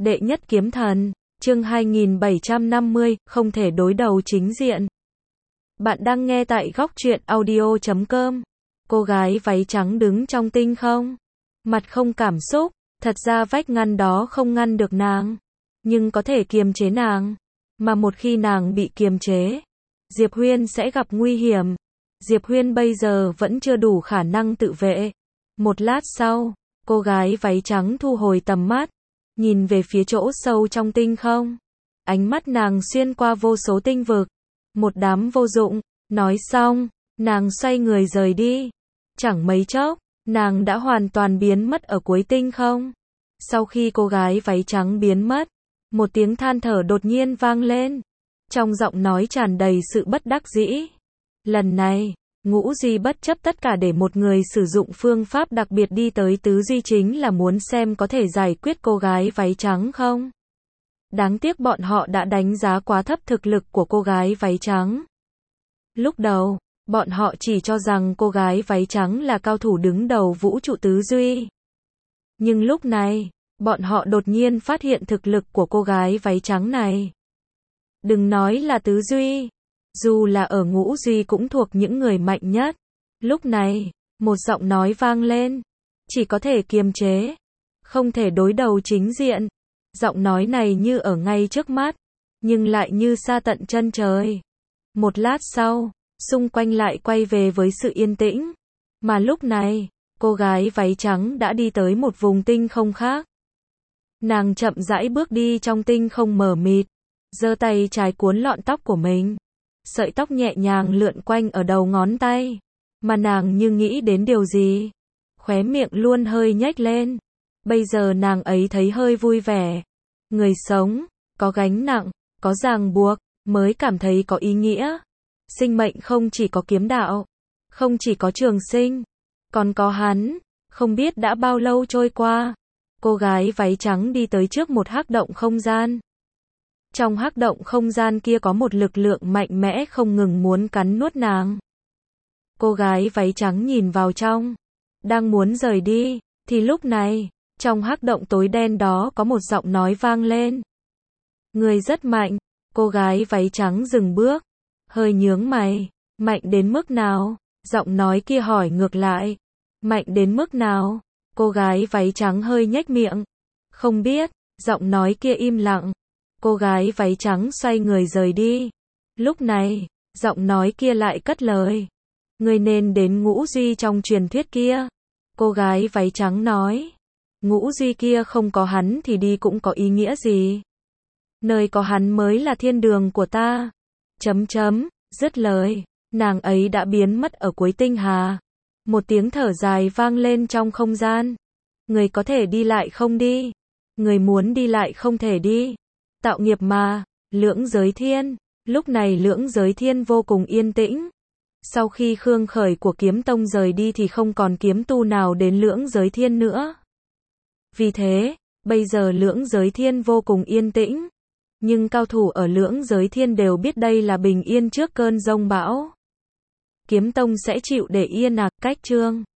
Đệ nhất kiếm thần, chương 2750, không thể đối đầu chính diện. Bạn đang nghe tại góc truyện audio.com. Cô gái váy trắng đứng trong tinh không, mặt không cảm xúc, thật ra vách ngăn đó không ngăn được nàng, nhưng có thể kiềm chế nàng. Mà một khi nàng bị kiềm chế, Diệp Huyên sẽ gặp nguy hiểm. Diệp Huyên bây giờ vẫn chưa đủ khả năng tự vệ. Một lát sau, cô gái váy trắng thu hồi tầm mắt, nhìn về phía chỗ sâu trong tinh không. Ánh mắt nàng xuyên qua vô số tinh vực. Một đám vô dụng. Nói xong, nàng xoay người rời đi. Chẳng mấy chốc, nàng đã hoàn toàn biến mất ở cuối tinh không. Sau khi cô gái váy trắng biến mất, một tiếng than thở đột nhiên vang lên. Trong giọng nói tràn đầy sự bất đắc dĩ. Lần này, Ngũ Duy bất chấp tất cả để một người sử dụng phương pháp đặc biệt đi tới Tứ Duy, chính là muốn xem có thể giải quyết cô gái váy trắng không. Đáng tiếc bọn họ đã đánh giá quá thấp thực lực của cô gái váy trắng. Lúc đầu, bọn họ chỉ cho rằng cô gái váy trắng là cao thủ đứng đầu vũ trụ Tứ Duy. Nhưng lúc này, bọn họ đột nhiên phát hiện thực lực của cô gái váy trắng này. Đừng nói là Tứ Duy, dù là ở Ngũ Duy cũng thuộc những người mạnh nhất. Lúc này, một giọng nói vang lên. Chỉ có thể kiềm chế, không thể đối đầu chính diện. Giọng nói này như ở ngay trước mắt, nhưng lại như xa tận chân trời. Một lát sau, xung quanh lại quay về với sự yên tĩnh. Mà lúc này, cô gái váy trắng đã đi tới một vùng tinh không khác. Nàng chậm rãi bước đi trong tinh không mờ mịt, giơ tay trái cuốn lọn tóc của mình. Sợi tóc nhẹ nhàng lượn quanh ở đầu ngón tay, mà nàng như nghĩ đến điều gì, khóe miệng luôn hơi nhếch lên. Bây giờ nàng ấy thấy hơi vui vẻ. Người sống, có gánh nặng, có ràng buộc, mới cảm thấy có ý nghĩa. Sinh mệnh không chỉ có kiếm đạo, không chỉ có trường sinh, còn có hắn. Không biết đã bao lâu trôi qua, cô gái váy trắng đi tới trước một hắc động không gian. Trong hắc động không gian kia có một lực lượng mạnh mẽ không ngừng muốn cắn nuốt nàng. Cô gái váy trắng nhìn vào trong, đang muốn rời đi, thì lúc này, trong hắc động tối đen đó có một giọng nói vang lên. Người rất mạnh. Cô gái váy trắng dừng bước, hơi nhướng mày. Mạnh đến mức nào? Giọng nói kia hỏi ngược lại. Mạnh đến mức nào? Cô gái váy trắng hơi nhếch miệng. Không biết. Giọng nói kia im lặng. Cô gái váy trắng xoay người rời đi. Lúc này, giọng nói kia lại cất lời. Người nên đến Ngũ Duy trong truyền thuyết kia. Cô gái váy trắng nói. Ngũ Duy kia không có hắn thì đi cũng có ý nghĩa gì. Nơi có hắn mới là thiên đường của ta. Dứt lời, nàng ấy đã biến mất ở cuối tinh hà. Một tiếng thở dài vang lên trong không gian. Người có thể đi lại không đi. Người muốn đi lại không thể đi. Tạo nghiệp mà. Lưỡng giới thiên. Lúc này lưỡng giới thiên vô cùng yên tĩnh. Sau khi Khương Khởi của kiếm tông rời đi thì không còn kiếm tu nào đến lưỡng giới thiên nữa. Vì thế, bây giờ lưỡng giới thiên vô cùng yên tĩnh. Nhưng cao thủ ở lưỡng giới thiên đều biết đây là bình yên trước cơn giông bão. Kiếm tông sẽ chịu để yên à? Cách chương